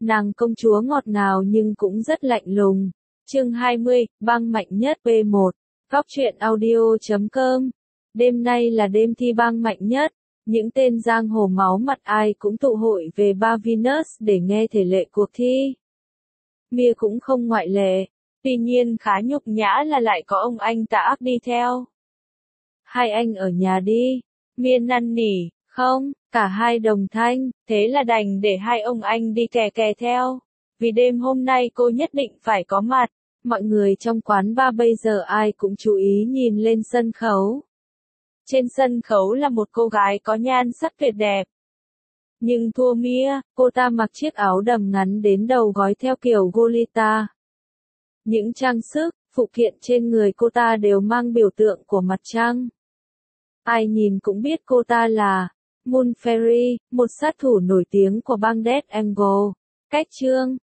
Nàng công chúa ngọt ngào nhưng cũng rất lạnh lùng. Chương 20, bang mạnh nhất P1. Góc truyện audio.com. Đêm nay là đêm thi bang mạnh nhất. Những tên giang hồ máu mặt ai cũng tụ hội về Bar Venus để nghe thể lệ cuộc thi. Mia cũng không ngoại lệ. Tuy nhiên khá nhục nhã là lại có ông anh Tạ đi theo. Hai anh ở nhà đi. Mia năn nỉ, không, cả hai đồng thanh, thế là đành để hai ông anh đi kè kè theo. Vì đêm hôm nay cô nhất định phải có mặt. Mọi người trong quán bar bây giờ ai cũng chú ý nhìn lên sân khấu. Trên sân khấu là một cô gái có nhan sắc tuyệt đẹp. Nhưng thua Mia, cô ta mặc chiếc áo đầm ngắn đến đầu gói theo kiểu Golita. Những trang sức, phụ kiện trên người cô ta đều mang biểu tượng của mặt trăng. Ai nhìn cũng biết cô ta là Moon Fairy, một sát thủ nổi tiếng của bang Death Angle. Cách chương